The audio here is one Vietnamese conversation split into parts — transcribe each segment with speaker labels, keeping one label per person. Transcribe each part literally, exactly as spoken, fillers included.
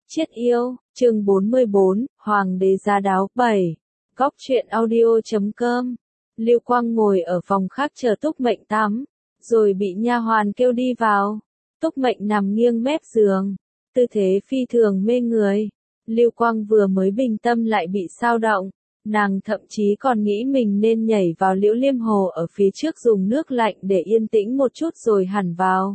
Speaker 1: Chiết yêu, chương bốn mươi bốn, Hoàng đế giá đáo bảy. Góc truyện audio chấm com. Lưu Quang ngồi ở phòng khác chờ Túc Mệnh tắm, rồi bị nha hoàn kêu đi vào. Túc Mệnh nằm nghiêng mép giường, tư thế phi thường mê người. Lưu Quang vừa mới bình tâm lại bị xao động, nàng thậm chí còn nghĩ mình nên nhảy vào Liễu Liêm Hồ ở phía trước dùng nước lạnh để yên tĩnh một chút rồi hẳn vào.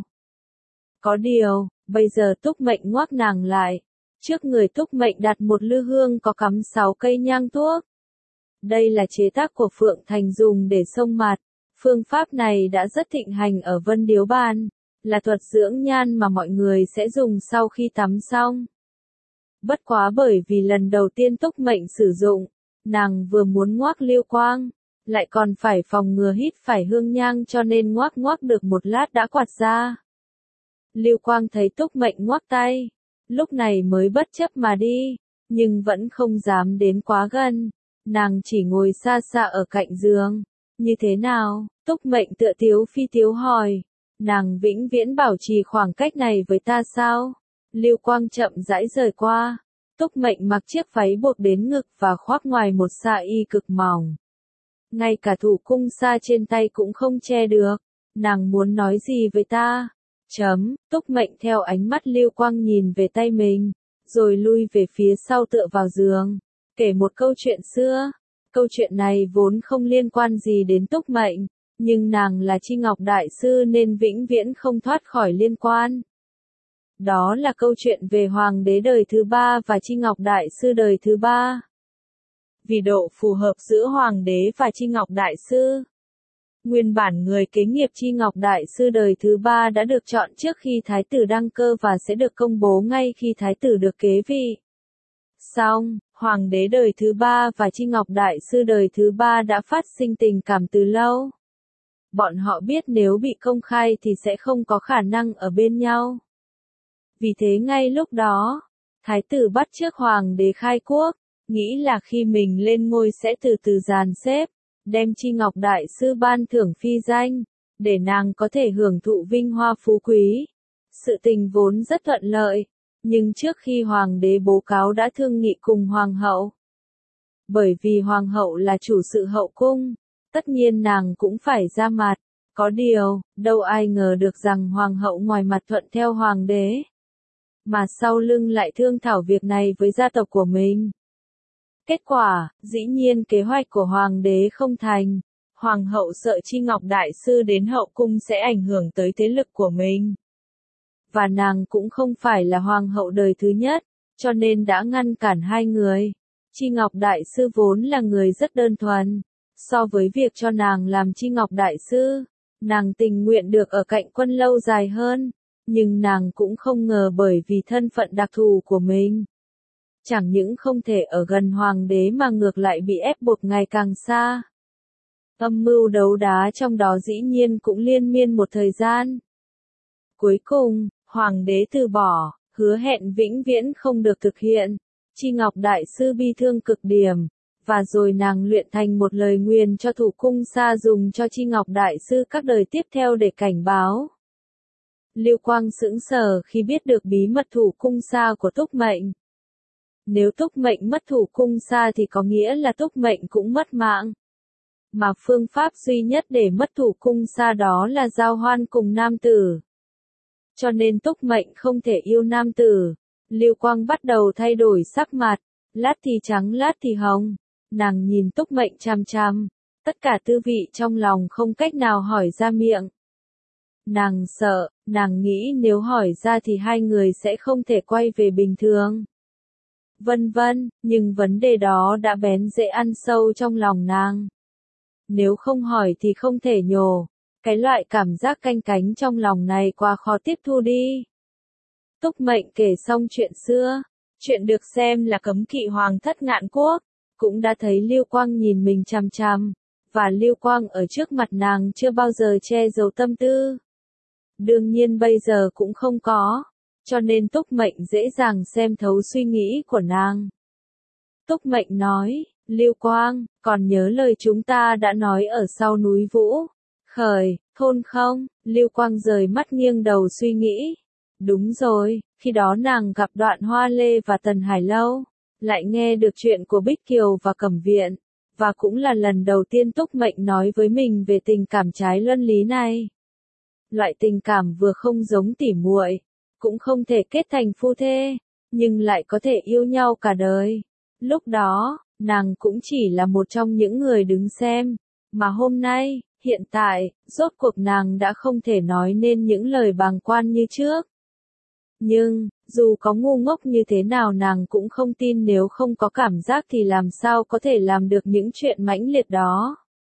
Speaker 1: Có điều, bây giờ Túc Mệnh ngoác nàng lại. Trước người Túc Mệnh đặt một lư hương có cắm sáu cây nhang thuốc. Đây là chế tác của Phượng Thành dùng để xông mặt. Phương pháp này đã rất thịnh hành ở Vân Điếu Ban, là thuật dưỡng nhan mà mọi người sẽ dùng sau khi tắm xong. Bất quá bởi vì lần đầu tiên Túc Mệnh sử dụng, nàng vừa muốn ngoác Lưu Quang, lại còn phải phòng ngừa hít phải hương nhang cho nên ngoác ngoác được một lát đã quạt ra. Lưu Quang thấy Túc Mệnh ngoác tay, lúc này mới bất chấp mà đi, nhưng vẫn không dám đến quá gần, nàng chỉ ngồi xa xa ở cạnh giường. Như thế nào? Túc Mệnh tựa tiếu phi tiếu hỏi, nàng vĩnh viễn bảo trì khoảng cách này với ta sao? Lưu Quang chậm rãi rời qua, Túc Mệnh mặc chiếc váy buộc đến ngực và khoác ngoài một sa y cực mỏng. Ngay cả thủ cung sa trên tay cũng không che được, nàng muốn nói gì với ta? Chấm, Túc Mệnh theo ánh mắt Lưu Quang nhìn về tay mình, rồi lui về phía sau tựa vào giường, kể một câu chuyện xưa. Câu chuyện này vốn không liên quan gì đến Túc Mệnh, nhưng nàng là Chi Ngọc Đại Sư nên vĩnh viễn không thoát khỏi liên quan. Đó là câu chuyện về Hoàng đế đời thứ ba và Chi Ngọc Đại Sư đời thứ ba. Vì độ phù hợp giữa Hoàng đế và Chi Ngọc Đại Sư, nguyên bản người kế nghiệp Chi Ngọc Đại Sư đời thứ ba đã được chọn trước khi Thái tử đăng cơ và sẽ được công bố ngay khi Thái tử được kế vị. Song, Hoàng đế đời thứ ba và Chi Ngọc Đại Sư đời thứ ba đã phát sinh tình cảm từ lâu. Bọn họ biết nếu bị công khai thì sẽ không có khả năng ở bên nhau. Vì thế ngay lúc đó, Thái tử bắt chước Hoàng đế khai quốc, nghĩ là khi mình lên ngôi sẽ từ từ dàn xếp, đem Chi Ngọc Đại Sư ban thưởng phi danh, để nàng có thể hưởng thụ vinh hoa phú quý. Sự tình vốn rất thuận lợi, nhưng trước khi Hoàng đế bố cáo đã thương nghị cùng Hoàng hậu. Bởi vì Hoàng hậu là chủ sự hậu cung, tất nhiên nàng cũng phải ra mặt. Có điều, đâu ai ngờ được rằng Hoàng hậu ngoài mặt thuận theo Hoàng đế, mà sau lưng lại thương thảo việc này với gia tộc của mình. Kết quả, dĩ nhiên kế hoạch của Hoàng đế không thành. Hoàng hậu sợ Chi Ngọc Đại Sư đến hậu cung sẽ ảnh hưởng tới thế lực của mình. Và nàng cũng không phải là Hoàng hậu đời thứ nhất, cho nên đã ngăn cản hai người. Chi Ngọc Đại Sư vốn là người rất đơn thuần. So với việc cho nàng làm Chi Ngọc Đại Sư, nàng tình nguyện được ở cạnh quân lâu dài hơn. Nhưng nàng cũng không ngờ bởi vì thân phận đặc thù của mình, chẳng những không thể ở gần Hoàng đế mà ngược lại bị ép buộc ngày càng xa. Âm mưu đấu đá trong đó dĩ nhiên cũng liên miên một thời gian. Cuối cùng, Hoàng đế từ bỏ, hứa hẹn vĩnh viễn không được thực hiện. Chi Ngọc Đại Sư bi thương cực điểm, và rồi nàng luyện thành một lời nguyền cho thủ cung sa dùng cho Chi Ngọc Đại Sư các đời tiếp theo để cảnh báo. Lưu Quang sững sờ khi biết được bí mật thủ cung sa của Túc Mệnh. Nếu Túc Mệnh mất thủ cung sa thì có nghĩa là Túc Mệnh cũng mất mạng. Mà phương pháp duy nhất để mất thủ cung sa đó là giao hoan cùng nam tử. Cho nên Túc Mệnh không thể yêu nam tử. Lưu Quang bắt đầu thay đổi sắc mặt, lát thì trắng lát thì hồng. Nàng nhìn Túc Mệnh chằm chằm, tất cả tư vị trong lòng không cách nào hỏi ra miệng. Nàng sợ, nàng nghĩ nếu hỏi ra thì hai người sẽ không thể quay về bình thường. Vân vân, nhưng vấn đề đó đã bén rễ ăn sâu trong lòng nàng. Nếu không hỏi thì không thể nhổ, cái loại cảm giác canh cánh trong lòng này quá khó tiếp thu đi. Túc Mệnh kể xong chuyện xưa, chuyện được xem là cấm kỵ Hoàng thất Ngạn Quốc, cũng đã thấy Lưu Quang nhìn mình chằm chằm, và Lưu Quang ở trước mặt nàng chưa bao giờ che giấu tâm tư. Đương nhiên bây giờ cũng không có, cho nên Túc Mệnh dễ dàng xem thấu suy nghĩ của nàng. Túc Mệnh nói, Lưu Quang, còn nhớ lời chúng ta đã nói ở sau núi Vũ Khởi thôn không? Lưu Quang rời mắt nghiêng đầu suy nghĩ. Đúng rồi, Khi đó nàng gặp Đoạn Hoa Lê và Tần Hải Lâu, lại nghe được chuyện của Bích Kiều và Cẩm Viện, và cũng là lần đầu tiên Túc Mệnh nói với mình về tình cảm trái luân lý này. Loại tình cảm vừa không giống tỉ muội, cũng không thể kết thành phu thê, nhưng lại có thể yêu nhau cả đời. Lúc đó, nàng cũng chỉ là một trong những người đứng xem, mà hôm nay, hiện tại, rốt cuộc nàng đã không thể nói nên những lời bàng quan như trước. Nhưng, dù có ngu ngốc như thế nào nàng cũng không tin nếu không có cảm giác thì làm sao có thể làm được những chuyện mãnh liệt đó.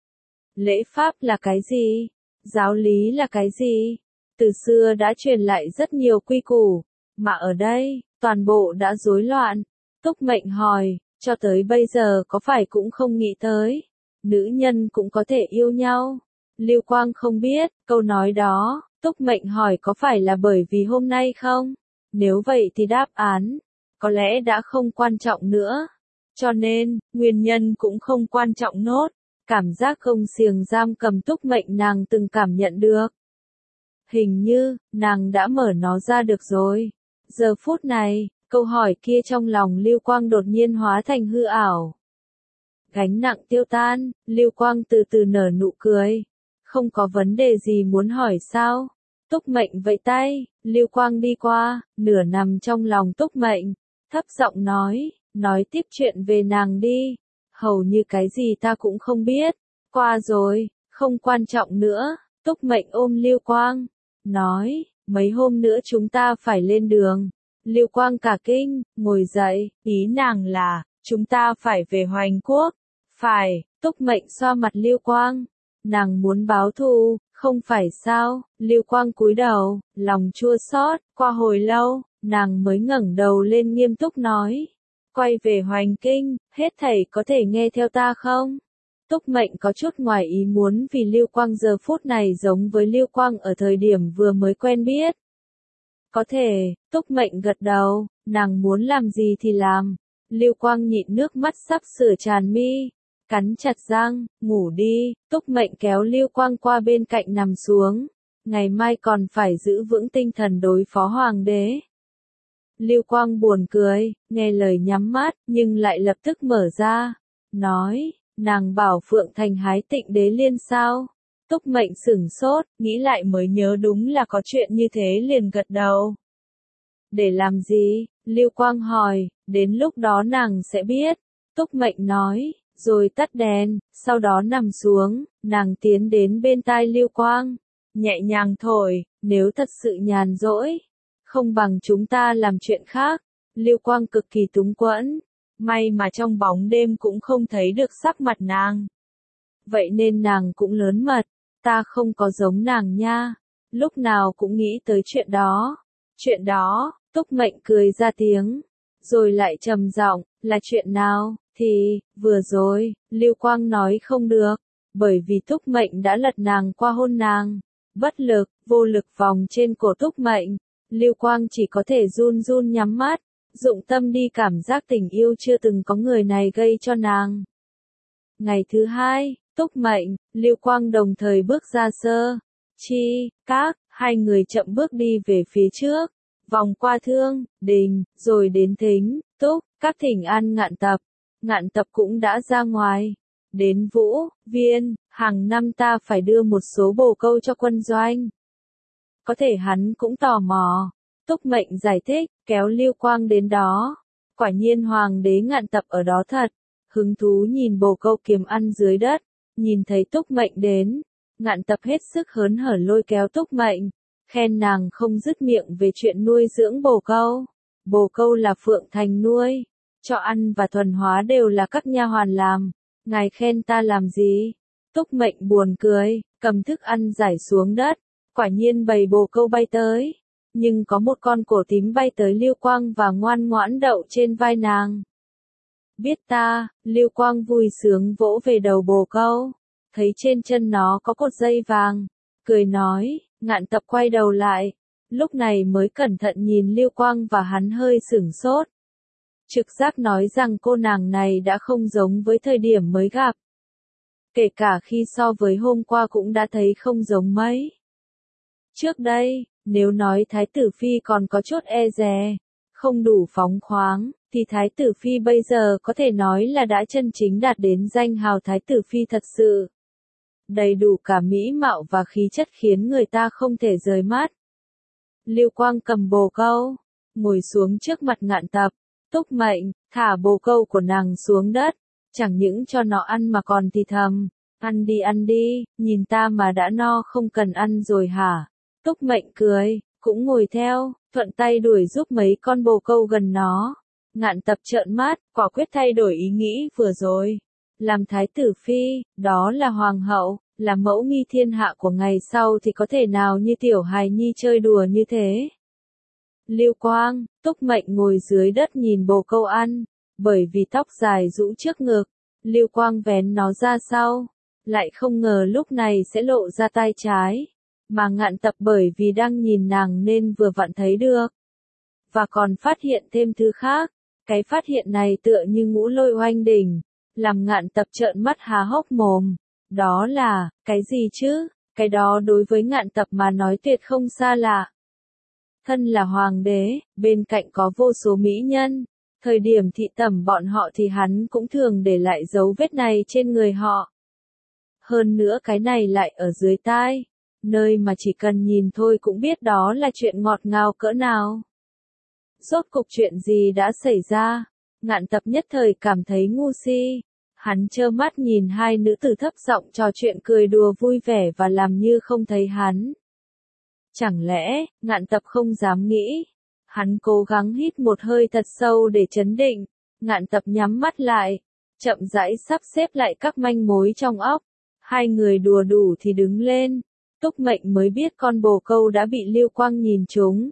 Speaker 1: Lễ pháp là cái gì? Giáo lý là cái gì? Từ xưa đã truyền lại rất nhiều quy củ, mà ở đây, toàn bộ đã rối loạn. Túc Mệnh hỏi, cho tới bây giờ có phải cũng không nghĩ tới, nữ nhân cũng có thể yêu nhau? Lưu Quang không biết, câu nói đó, Túc Mệnh hỏi có phải là bởi vì hôm nay không? Nếu vậy thì đáp án, có lẽ đã không quan trọng nữa. Cho nên, nguyên nhân cũng không quan trọng nốt. Cảm giác không xiềng giam cầm Túc Mệnh nàng từng cảm nhận được. Hình như, nàng đã mở nó ra được rồi. Giờ phút này, câu hỏi kia trong lòng Lưu Quang đột nhiên hóa thành hư ảo. Gánh nặng tiêu tan, Lưu Quang từ từ nở nụ cười. Không có vấn đề gì muốn hỏi sao? Túc Mệnh vẫy tay, Lưu Quang đi qua, nửa nằm trong lòng Túc Mệnh, thấp giọng nói, nói tiếp chuyện về nàng đi. Hầu như cái gì ta cũng không biết. Qua rồi, không quan trọng nữa. Túc Mệnh ôm Lưu Quang, nói, mấy hôm nữa chúng ta phải lên đường. Lưu Quang cả kinh, ngồi dậy, ý nàng là, chúng ta phải về Hoành Quốc. Phải, Túc Mệnh xoa mặt Lưu Quang. Nàng muốn báo thù, không phải sao? Lưu Quang cúi đầu, lòng chua xót. Qua hồi lâu, nàng mới ngẩng đầu lên nghiêm túc nói. Quay về Hoành Kinh, hết thảy có thể nghe theo ta không? Túc Mệnh có chút ngoài ý muốn vì Lưu Quang giờ phút này giống với Lưu Quang ở thời điểm vừa mới quen biết. Có thể, Túc Mệnh gật đầu, nàng muốn làm gì thì làm. Lưu Quang nhịn nước mắt sắp sửa tràn mi, cắn chặt răng, ngủ đi. Túc Mệnh kéo Lưu Quang qua bên cạnh nằm xuống. Ngày mai còn phải giữ vững tinh thần đối phó hoàng đế. Lưu Quang buồn cười, nghe lời nhắm mắt, nhưng lại lập tức mở ra. Nói, nàng bảo Phượng Thành hái Tịnh Đế Liên sao? Túc Mệnh sửng sốt, nghĩ lại mới nhớ đúng là có chuyện như thế liền gật đầu. Để làm gì? Lưu Quang hỏi, đến lúc đó nàng sẽ biết. Túc Mệnh nói, rồi tắt đèn, sau đó nằm xuống, nàng tiến đến bên tai Lưu Quang. Nhẹ nhàng thổi, nếu thật sự nhàn rỗi. Không bằng chúng ta làm chuyện khác. Lưu Quang cực kỳ túng quẫn. May mà trong bóng đêm cũng không thấy được sắc mặt nàng. Vậy nên nàng cũng lớn mật. Ta không có giống nàng nha. Lúc nào cũng nghĩ tới chuyện đó. Chuyện đó, Túc Mệnh cười ra tiếng. Rồi lại trầm giọng, là chuyện nào? Thì, vừa rồi, Lưu Quang nói không được. Bởi vì Túc Mệnh đã lật nàng qua hôn nàng. Bất lực, vô lực vòng trên cổ Túc Mệnh. Lưu Quang chỉ có thể run run nhắm mắt, dụng tâm đi cảm giác tình yêu chưa từng có người này gây cho nàng. Ngày thứ hai, Túc Mệnh, Lưu Quang đồng thời bước ra Sơ, Chi, Các, hai người chậm bước đi về phía trước, vòng qua Thương, Đình, rồi đến Thính, Túc, Các thỉnh an Ngạn Tập. Ngạn Tập cũng đã ra ngoài. Đến Vũ, Viên, hàng năm ta phải đưa một số bồ câu cho quân doanh. Có thể hắn cũng tò mò. Túc Mệnh giải thích, kéo Lưu Quang đến đó. Quả nhiên hoàng đế Ngạn Tập ở đó thật. Hứng thú nhìn bồ câu kiềm ăn dưới đất. Nhìn thấy Túc Mệnh đến. Ngạn Tập hết sức hớn hở lôi kéo Túc Mệnh. Khen nàng không dứt miệng về chuyện nuôi dưỡng bồ câu. Bồ câu là Phượng Thành nuôi. Cho ăn và thuần hóa đều là các nha hoàn làm. Ngài khen ta làm gì? Túc Mệnh buồn cười, cầm thức ăn rải xuống đất. Quả nhiên bầy bồ câu bay tới. Nhưng có một con cổ tím bay tới Lưu Quang và ngoan ngoãn đậu trên vai nàng. Biết ta, Lưu Quang vui sướng vỗ về đầu bồ câu. Thấy trên chân nó có cột dây vàng. Cười nói, Ngạn Tập quay đầu lại. Lúc này mới cẩn thận nhìn Lưu Quang và hắn hơi sửng sốt. Trực giác nói rằng cô nàng này đã không giống với thời điểm mới gặp. Kể cả khi so với hôm qua cũng đã thấy không giống mấy. Trước đây, Nếu nói Thái tử Phi còn có chút e dè, không đủ phóng khoáng, thì Thái tử Phi bây giờ có thể nói là đã chân chính đạt đến danh hào Thái tử Phi thật sự. Đầy đủ cả mỹ mạo và khí chất khiến người ta không thể rời mắt. Lưu Quang cầm bồ câu, ngồi xuống trước mặt Ngạn Tập. Túc Mệnh, thả bồ câu của nàng xuống đất, chẳng những cho nó ăn mà còn thì thầm, ăn đi ăn đi, nhìn ta mà đã no không cần ăn rồi hả? Túc Mệnh cười, cũng ngồi theo, thuận tay đuổi giúp mấy con bồ câu gần nó. Ngạn Tập trợn mắt, quả quyết thay đổi ý nghĩ vừa rồi. Làm Thái tử Phi, đó là hoàng hậu, là mẫu nghi thiên hạ của ngày sau thì có thể nào như tiểu hài nhi chơi đùa như thế. Lưu Quang, Túc Mệnh ngồi dưới đất nhìn bồ câu ăn, bởi vì tóc dài rũ trước ngực, Lưu Quang vén nó ra sau, lại không ngờ lúc này sẽ lộ ra tay trái, mà Ngạn Tập bởi vì đang nhìn nàng nên vừa vặn thấy được, và còn phát hiện thêm thứ khác, cái phát hiện này tựa như ngũ lôi oanh đỉnh, làm Ngạn Tập trợn mắt há hốc mồm, đó là, cái gì chứ, cái đó đối với Ngạn Tập mà nói tuyệt không xa lạ. Thân là hoàng đế, bên cạnh có vô số mỹ nhân, thời điểm thị tẩm bọn họ thì hắn cũng thường để lại dấu vết này trên người họ. Hơn nữa cái này lại ở dưới tai, nơi mà chỉ cần nhìn thôi cũng biết đó là chuyện ngọt ngào cỡ nào. Rốt cục chuyện gì đã xảy ra? Ngạn Tập nhất thời cảm thấy ngu si. Hắn trơ mắt nhìn hai nữ tử thấp giọng trò chuyện cười đùa vui vẻ và làm như không thấy hắn. Chẳng lẽ, Ngạn Tập không dám nghĩ. Hắn cố gắng hít một hơi thật sâu để trấn định. Ngạn Tập nhắm mắt lại, chậm rãi sắp xếp lại các manh mối trong óc. Hai người đùa đủ thì đứng lên. Túc Mệnh mới biết con bồ câu đã bị Lưu Quang nhìn trúng,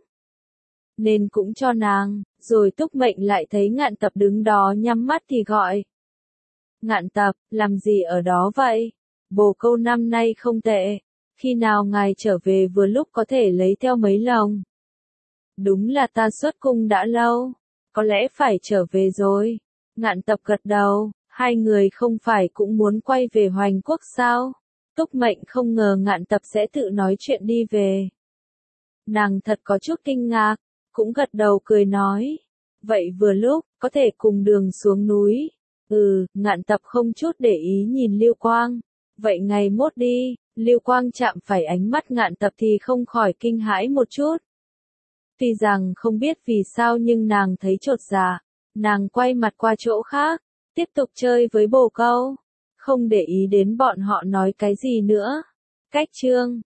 Speaker 1: nên cũng cho nàng, rồi Túc Mệnh lại thấy Ngạn Tập đứng đó nhắm mắt thì gọi. Ngạn Tập, làm gì ở đó vậy? Bồ câu năm nay không tệ, khi nào ngài trở về vừa lúc có thể lấy theo mấy lồng. Đúng là ta xuất cung đã lâu, có lẽ phải trở về rồi. Ngạn Tập gật đầu, hai người không phải cũng muốn quay về Hoành Quốc sao? Túc Mệnh không ngờ Ngạn Tập sẽ tự nói chuyện đi về. Nàng thật có chút kinh ngạc, cũng gật đầu cười nói. Vậy vừa lúc, có thể cùng đường xuống núi. Ừ, Ngạn Tập không chút để ý nhìn Lưu Quang. Vậy ngày mốt đi, Lưu Quang chạm phải ánh mắt Ngạn Tập thì không khỏi kinh hãi một chút. Tuy rằng không biết vì sao nhưng nàng thấy chột dạ, nàng quay mặt qua chỗ khác, tiếp tục chơi với bồ câu, không để ý đến bọn họ nói cái gì nữa. Cách chương